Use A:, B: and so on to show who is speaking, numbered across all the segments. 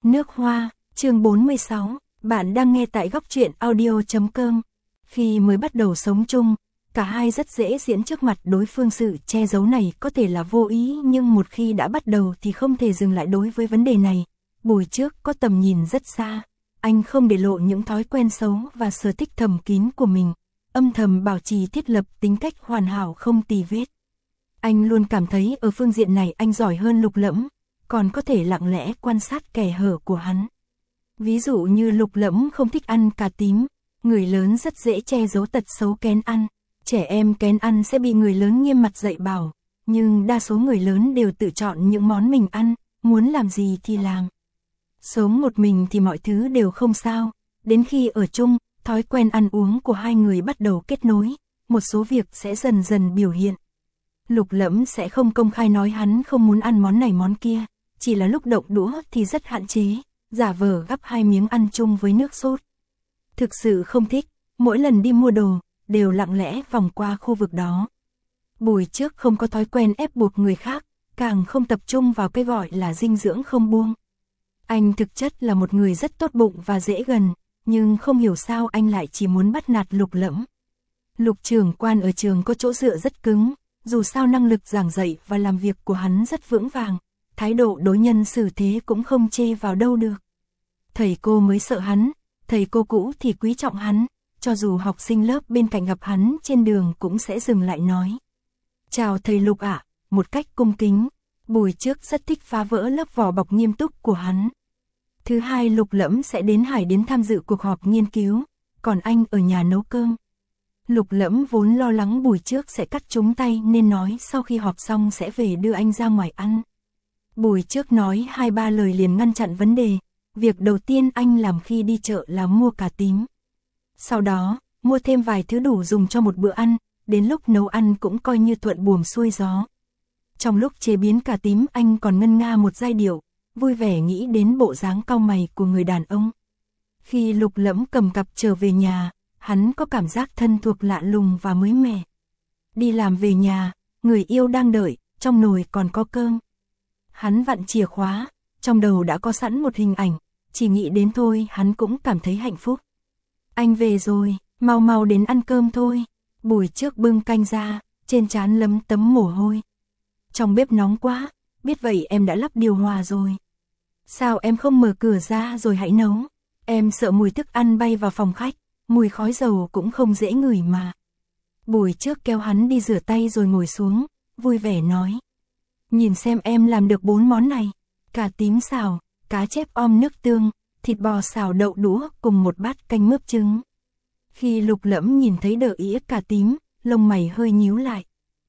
A: Nước hoa, chương 46, bạn đang nghe tại góc truyện audio.com. Khi mới bắt đầu sống chung, cả hai rất dễ diễn trước mặt đối phương. Sự che giấu này có thể là vô ý, nhưng một khi đã bắt đầu thì không thể dừng lại. Đối với vấn đề này, Bùi Trước có tầm nhìn rất xa. Anh không để lộ những thói quen xấu và sở thích thầm kín của mình, âm thầm bảo trì thiết lập tính cách hoàn hảo không tì vết. Anh luôn cảm thấy ở phương diện này anh giỏi hơn Lục Lẫm, còn có thể lặng lẽ quan sát kẻ hở của hắn. Ví dụ như Lục Lẫm không thích ăn cà tím, người lớn rất dễ che giấu tật xấu kén ăn. Trẻ em kén ăn sẽ bị người lớn nghiêm mặt dạy bảo, nhưng đa số người lớn đều tự chọn những món mình ăn, muốn làm gì thì làm. Sống một mình thì mọi thứ đều không sao, đến khi ở chung, thói quen ăn uống của hai người bắt đầu kết nối, một số việc sẽ dần dần biểu hiện. Lục Lẫm sẽ không công khai nói hắn không muốn ăn món này món kia, chỉ là lúc động đũa thì rất hạn chế, giả vờ gắp 2 miếng ăn chung với nước sốt. Thực sự không thích, mỗi lần đi mua đồ, đều lặng lẽ vòng qua khu vực đó. Bùi Trước không có thói quen ép buộc người khác, càng không tập trung vào cái gọi là dinh dưỡng không buông. Anh thực chất là một người rất tốt bụng và dễ gần, nhưng không hiểu sao anh lại chỉ muốn bắt nạt Lục Lẫm. Lục trưởng quan ở trường có chỗ dựa rất cứng, dù sao năng lực giảng dạy và làm việc của hắn rất vững vàng, thái độ đối nhân xử thế cũng không chê vào đâu được. Thầy cô mới sợ hắn, thầy cô cũ thì quý trọng hắn, cho dù học sinh lớp bên cạnh gặp hắn trên đường cũng sẽ dừng lại nói: "Chào thầy Lục ạ", một cách cung kính. Bùi Trước rất thích phá vỡ lớp vỏ bọc nghiêm túc của hắn. Thứ hai, Lục Lẫm sẽ đến Hải Điến tham dự cuộc họp nghiên cứu, còn anh ở nhà nấu cơm. Lục Lẫm vốn lo lắng Bùi Trước sẽ cắt trúng tay nên nói sau khi họp xong sẽ về đưa anh ra ngoài ăn. Bùi Trước nói 2-3 lời liền ngăn chặn vấn đề. Việc đầu tiên anh làm khi đi chợ là mua cà tím. Sau đó, mua thêm vài thứ đủ dùng cho một bữa ăn, đến lúc nấu ăn cũng coi như thuận buồm xuôi gió. Trong lúc chế biến cà tím anh còn ngân nga một giai điệu, vui vẻ nghĩ đến bộ dáng cau mày của người đàn ông. Khi Lục Lẫm cầm cặp trở về nhà, hắn có cảm giác thân thuộc lạ lùng và mới mẻ. Đi làm về nhà, người yêu đang đợi, trong nồi còn có cơm. Hắn vặn chìa khóa, trong đầu đã có sẵn một hình ảnh, chỉ nghĩ đến thôi hắn cũng cảm thấy hạnh phúc. Anh về rồi, mau mau đến ăn cơm thôi. Bùi Trước bưng canh ra, trên trán lấm tấm mồ hôi. Trong bếp nóng quá, biết vậy em đã lắp điều hòa rồi. Sao em không mở cửa ra rồi hãy nấu? Em sợ mùi thức ăn bay vào phòng khách, mùi khói dầu cũng không dễ ngửi mà. Bùi Trước kéo hắn đi rửa tay rồi ngồi xuống, vui vẻ nói: "Nhìn xem em làm được 4 món này, cà tím xào, cá chép om nước tương, thịt bò xào đậu đũa cùng một bát canh mướp trứng." Khi Lục Lẫm nhìn thấy đỡ ĩa cà tím, lông mày hơi nhíu lại.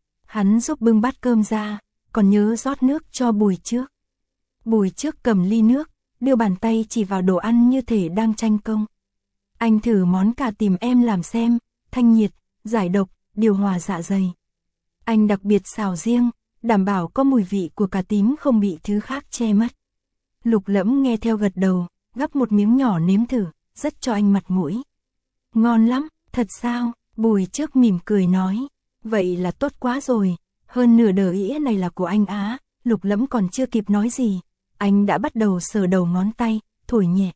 A: Hắn giúp bưng bát cơm ra, còn nhớ rót nước cho Bùi Trước. Bùi Trước cầm ly nước, đưa bàn tay chỉ vào đồ ăn như thể đang tranh công. "Anh thử món cà tím em làm xem, thanh nhiệt, giải độc, điều hòa dạ dày. Anh đặc biệt xào riêng, đảm bảo có mùi vị của cà tím không bị thứ khác che mất." Lục Lẫm nghe theo gật đầu, gắp một miếng nhỏ nếm thử, rất cho anh mặt mũi. "Ngon lắm, thật sao?" Bùi Trước mỉm cười nói. "Vậy là tốt quá rồi, hơn nửa đờ ĩa này là của anh á." Lục Lẫm còn chưa kịp nói gì, anh đã bắt đầu sờ đầu ngón tay, thổi nhẹ.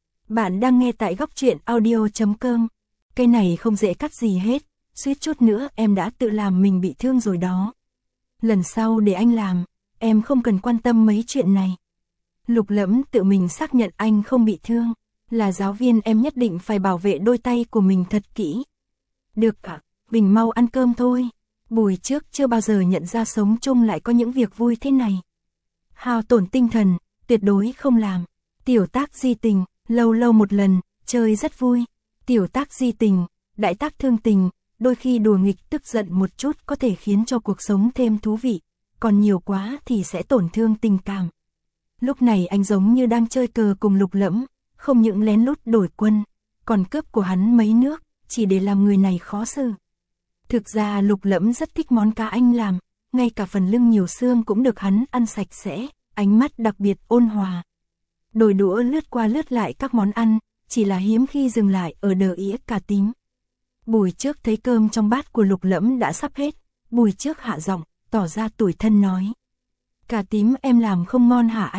A: Bạn đang nghe tại góc truyện audio.com. Cây này không dễ cắt gì hết, suýt chút nữa em đã tự làm mình bị thương rồi đó. Lần sau để anh làm, em không cần quan tâm mấy chuyện này. Lục Lẫm tự mình xác nhận anh không bị thương, là giáo viên em nhất định phải bảo vệ đôi tay của mình thật kỹ. "Được ạ, Bình mau ăn cơm thôi." Bùi Trước chưa bao giờ nhận ra sống chung lại có những việc vui thế này. Hao tổn tinh thần, tuyệt đối không làm. Tiểu tác di tình, lâu lâu một lần, chơi rất vui. Tiểu tác di tình, đại tác thương tình, đôi khi đùa nghịch tức giận một chút có thể khiến cho cuộc sống thêm thú vị, còn nhiều quá thì sẽ tổn thương tình cảm. Lúc này anh giống như đang chơi cờ cùng Lục Lẫm, không những lén lút đổi quân, còn cướp của hắn mấy nước, chỉ để làm người này khó xử. Thực ra Lục Lẫm rất thích món cá anh làm, ngay cả phần lưng nhiều xương cũng được hắn ăn sạch sẽ, ánh mắt đặc biệt ôn hòa. Đôi đũa lướt qua lướt lại các món ăn, chỉ là hiếm khi dừng lại ở đờ ĩa cà tím. Bùi Trước thấy cơm trong bát của Lục Lẫm đã sắp hết, Bùi Trước hạ giọng, tỏ ra tủi thân nói: "Cà tím em làm không ngon hả anh?"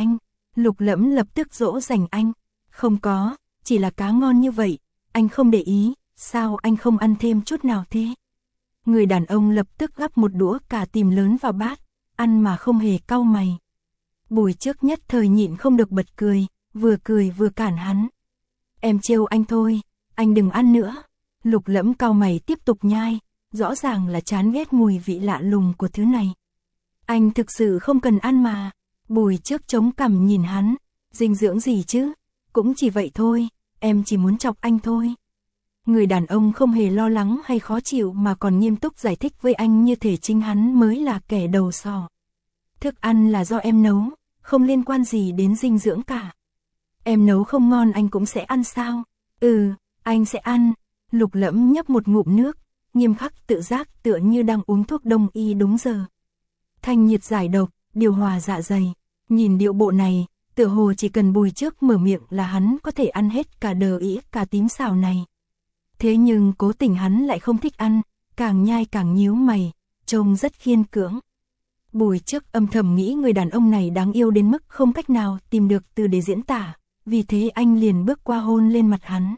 A: Lục Lẫm lập tức dỗ dành anh. Không có, chỉ là cá ngon như vậy, anh không để ý, sao anh không ăn thêm chút nào thế? Người đàn ông lập tức gắp một đũa cà tím lớn vào bát, ăn mà không hề cau mày. Bùi Trước nhất thời nhịn không được bật cười vừa cản hắn. Em trêu anh thôi, anh đừng ăn nữa. Lục Lẫm cau mày tiếp tục nhai, rõ ràng là chán ghét mùi vị lạ lùng của thứ này. Anh thực sự không cần ăn mà. Bùi Trước chống cằm nhìn hắn, dinh dưỡng gì chứ, cũng chỉ vậy thôi, em chỉ muốn chọc anh thôi. Người đàn ông không hề lo lắng hay khó chịu mà còn nghiêm túc giải thích với anh như thể chính hắn mới là kẻ đầu sỏ. Thức ăn là do em nấu, không liên quan gì đến dinh dưỡng cả. Em nấu không ngon anh cũng sẽ ăn sao? Ừ, anh sẽ ăn. Lục Lẫm nhấp một ngụm nước, nghiêm khắc tự giác tựa như đang uống thuốc đông y đúng giờ. Thanh nhiệt giải độc, điều hòa dạ dày. Nhìn điệu bộ này, tựa hồ chỉ cần Bùi Trước mở miệng là hắn có thể ăn hết cả đờ ĩa cà tím xào này. Thế nhưng cố tình hắn lại không thích ăn, càng nhai càng nhíu mày, trông rất khiên cưỡng. Bùi Trước âm thầm nghĩ người đàn ông này đáng yêu đến mức không cách nào tìm được từ để diễn tả, vì thế anh liền bước qua hôn lên mặt hắn.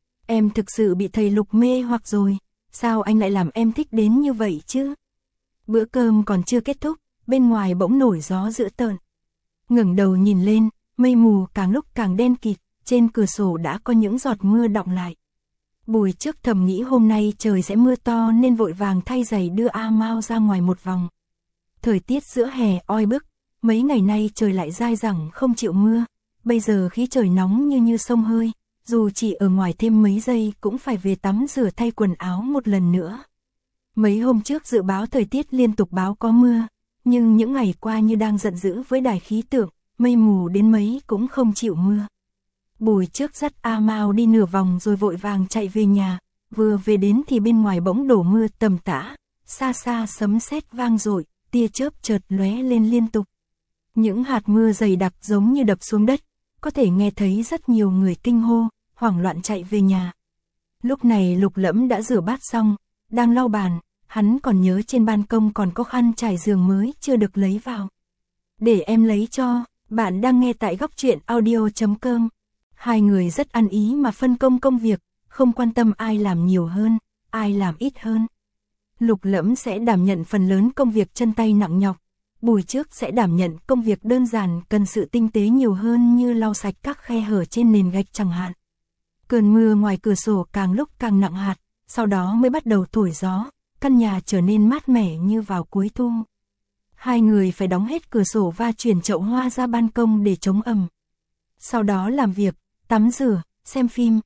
A: Em thực sự bị thầy Lục mê hoặc rồi, sao anh lại làm em thích đến như vậy chứ? Bữa cơm còn chưa kết thúc, bên ngoài bỗng nổi gió dữ tợn. Ngẩng đầu nhìn lên, mây mù càng lúc càng đen kịt, trên cửa sổ đã có những giọt mưa đọng lại. Bùi Trước thầm nghĩ hôm nay trời sẽ mưa to nên vội vàng thay giày đưa A Mao ra ngoài một vòng. Thời tiết giữa hè oi bức, mấy ngày nay trời lại dai dẳng không chịu mưa, bây giờ khí trời nóng như sông hơi, dù chỉ ở ngoài thêm mấy giây cũng phải về tắm rửa thay quần áo một lần nữa. Mấy hôm trước dự báo thời tiết liên tục báo có mưa, nhưng những ngày qua như đang giận dữ với đài khí tượng, mây mù đến mấy cũng không chịu mưa. Bùi Trước dắt A Mao đi nửa vòng rồi vội vàng chạy về nhà, vừa về đến thì bên ngoài bỗng đổ mưa tầm tã, xa xa sấm sét vang dội, tia chớp chợt lóe lên liên tục. Những hạt mưa dày đặc giống như đập xuống đất, có thể nghe thấy rất nhiều người kinh hô, hoảng loạn chạy về nhà. Lúc này Lục Lẫm đã rửa bát xong, đang lau bàn, hắn còn nhớ trên ban công còn có khăn trải giường mới chưa được lấy vào. Để em lấy cho, bạn đang nghe tại góc truyện audio.com. Hai người rất ăn ý mà phân công công việc, không quan tâm ai làm nhiều hơn, ai làm ít hơn. Lục Lẫm sẽ đảm nhận phần lớn công việc chân tay nặng nhọc, Bùi Trước sẽ đảm nhận công việc đơn giản cần sự tinh tế nhiều hơn như lau sạch các khe hở trên nền gạch chẳng hạn. Cơn mưa ngoài cửa sổ càng lúc càng nặng hạt, sau đó mới bắt đầu thổi gió, căn nhà trở nên mát mẻ như vào cuối thu. Hai người phải đóng hết cửa sổ và chuyển chậu hoa ra ban công để chống ẩm. Sau đó làm việc, tắm rửa, xem phim,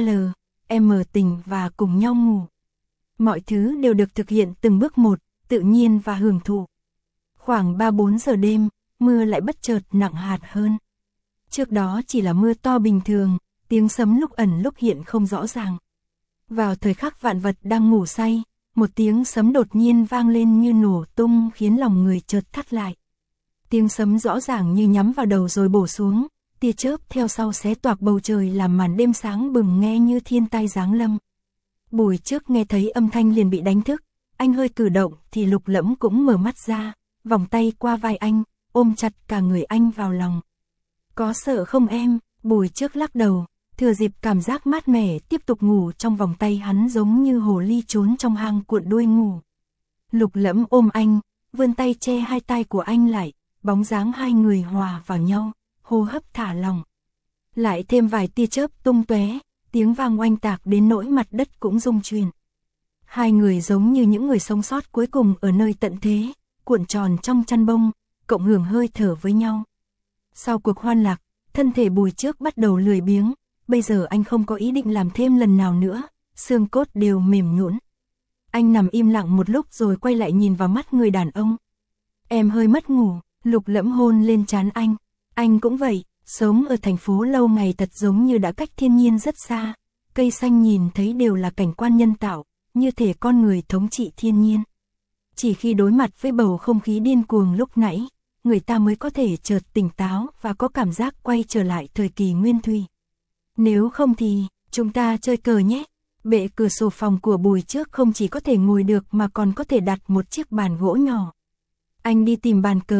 A: M tình và cùng nhau ngủ. Mọi thứ đều được thực hiện từng bước một, tự nhiên và hưởng thụ. Khoảng 3-4 giờ đêm, mưa lại bất chợt nặng hạt hơn. Trước đó chỉ là mưa to bình thường, tiếng sấm lúc ẩn lúc hiện không rõ ràng. Vào thời khắc vạn vật đang ngủ say, một tiếng sấm đột nhiên vang lên như nổ tung khiến lòng người chợt thắt lại. Tiếng sấm rõ ràng như nhắm vào đầu rồi bổ xuống, tia chớp theo sau xé toạc bầu trời làm màn đêm sáng bừng nghe như thiên tai giáng lâm. Bùi Trước nghe thấy âm thanh liền bị đánh thức, anh hơi cử động thì Lục Lẫm cũng mở mắt ra, vòng tay qua vai anh, ôm chặt cả người anh vào lòng. Có sợ không em? Bùi Trước lắc đầu, thừa dịp cảm giác mát mẻ tiếp tục ngủ trong vòng tay hắn giống như hồ ly trốn trong hang cuộn đuôi ngủ. Lục Lẫm ôm anh, vươn tay che hai tay của anh lại, bóng dáng hai người hòa vào nhau, hô hấp thả lỏng. Lại thêm vài tia chớp tung tóe, tiếng vang oanh tạc đến nỗi mặt đất cũng rung chuyển. Hai người giống như những người sống sót cuối cùng ở nơi tận thế, cuộn tròn trong chăn bông, cộng hưởng hơi thở với nhau. Sau cuộc hoan lạc, thân thể Bùi Trước bắt đầu lười biếng, bây giờ anh không có ý định làm thêm lần nào nữa, xương cốt đều mềm nhũn. Anh nằm im lặng một lúc rồi quay lại nhìn vào mắt người đàn ông. Em hơi mất ngủ, Lục Lẫm hôn lên trán anh cũng vậy, sống ở thành phố lâu ngày thật giống như đã cách thiên nhiên rất xa, cây xanh nhìn thấy đều là cảnh quan nhân tạo, như thể con người thống trị thiên nhiên. Chỉ khi đối mặt với bầu không khí điên cuồng lúc nãy, người ta mới có thể chợt tỉnh táo và có cảm giác quay trở lại thời kỳ nguyên thủy. Nếu không thì, chúng ta chơi cờ nhé. Bệ cửa sổ phòng của Bùi Trước không chỉ có thể ngồi được mà còn có thể đặt một chiếc bàn gỗ nhỏ. Anh đi tìm bàn cờ,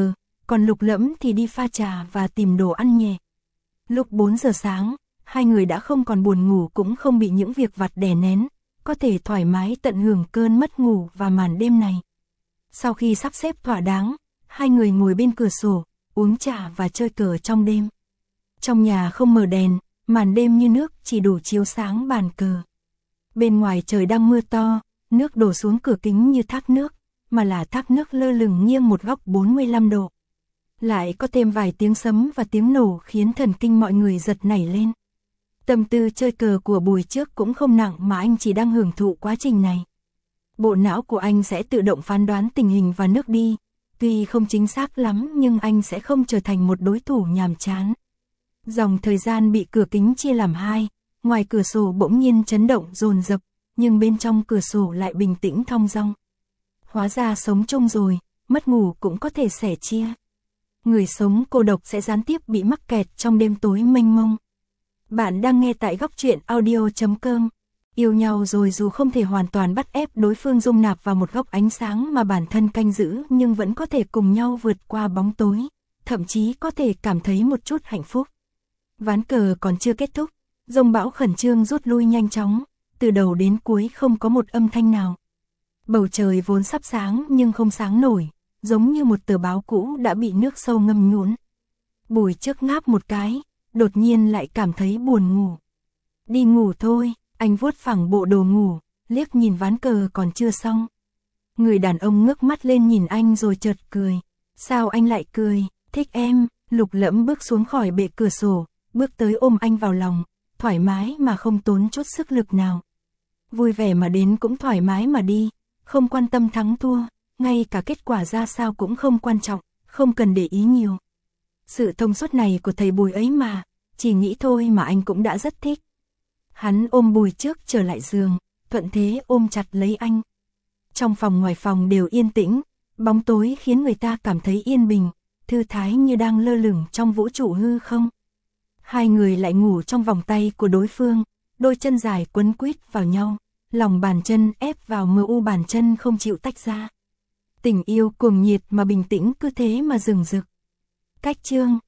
A: còn Lục Lẫm thì đi pha trà và tìm đồ ăn nhẹ. Lúc 4 giờ sáng, hai người đã không còn buồn ngủ cũng không bị những việc vặt đè nén, có thể thoải mái tận hưởng cơn mất ngủ và màn đêm này. Sau khi sắp xếp thỏa đáng, hai người ngồi bên cửa sổ, uống trà và chơi cờ trong đêm. Trong nhà không mở đèn, màn đêm như nước chỉ đủ chiếu sáng bàn cờ. Bên ngoài trời đang mưa to, nước đổ xuống cửa kính như thác nước, mà là thác nước lơ lửng nghiêng một góc 45 độ. Lại có thêm vài tiếng sấm và tiếng nổ khiến thần kinh mọi người giật nảy lên. Tâm tư chơi cờ của buổi trước cũng không nặng mà anh chỉ đang hưởng thụ quá trình này. Bộ não của anh sẽ tự động phán đoán tình hình và nước đi, tuy không chính xác lắm nhưng anh sẽ không trở thành một đối thủ nhàm chán. Dòng thời gian bị cửa kính chia làm hai, ngoài cửa sổ bỗng nhiên chấn động dồn dập, nhưng bên trong cửa sổ lại bình tĩnh thong dong. Hóa ra sống chung rồi, mất ngủ cũng có thể sẻ chia. Người sống cô độc sẽ gián tiếp bị mắc kẹt trong đêm tối mênh mông. Bạn đang nghe tại góc truyện audio.com. Yêu nhau rồi dù không thể hoàn toàn bắt ép đối phương dung nạp vào một góc ánh sáng mà bản thân canh giữ nhưng vẫn có thể cùng nhau vượt qua bóng tối, thậm chí có thể cảm thấy một chút hạnh phúc. Ván cờ còn chưa kết thúc, dông bão khẩn trương rút lui nhanh chóng, từ đầu đến cuối không có một âm thanh nào. Bầu trời vốn sắp sáng nhưng không sáng nổi, giống như một tờ báo cũ đã bị nước sâu ngâm nhũn. Bùi trước ngáp một cái, đột nhiên lại cảm thấy buồn ngủ. Đi ngủ thôi, anh vuốt phẳng bộ đồ ngủ, liếc nhìn ván cờ còn chưa xong. Người đàn ông ngước mắt lên nhìn anh rồi chợt cười. Sao anh lại cười? Thích em. Lục Lẫm bước xuống khỏi bệ cửa sổ, bước tới ôm anh vào lòng, thoải mái mà không tốn chút sức lực nào. Vui vẻ mà đến cũng thoải mái mà đi, không quan tâm thắng thua, ngay cả kết quả ra sao cũng không quan trọng, không cần để ý nhiều. Sự thông suốt này của thầy Bùi ấy mà, chỉ nghĩ thôi mà anh cũng đã rất thích. Hắn ôm Bùi trước trở lại giường, thuận thế ôm chặt lấy anh. Trong phòng ngoài phòng đều yên tĩnh, bóng tối khiến người ta cảm thấy yên bình, thư thái như đang lơ lửng trong vũ trụ hư không. Hai người lại ngủ trong vòng tay của đối phương, đôi chân dài quấn quýt vào nhau, lòng bàn chân ép vào mờ u bàn chân không chịu tách ra. Tình yêu cuồng nhiệt mà bình tĩnh cứ thế mà rừng rực. Cách chương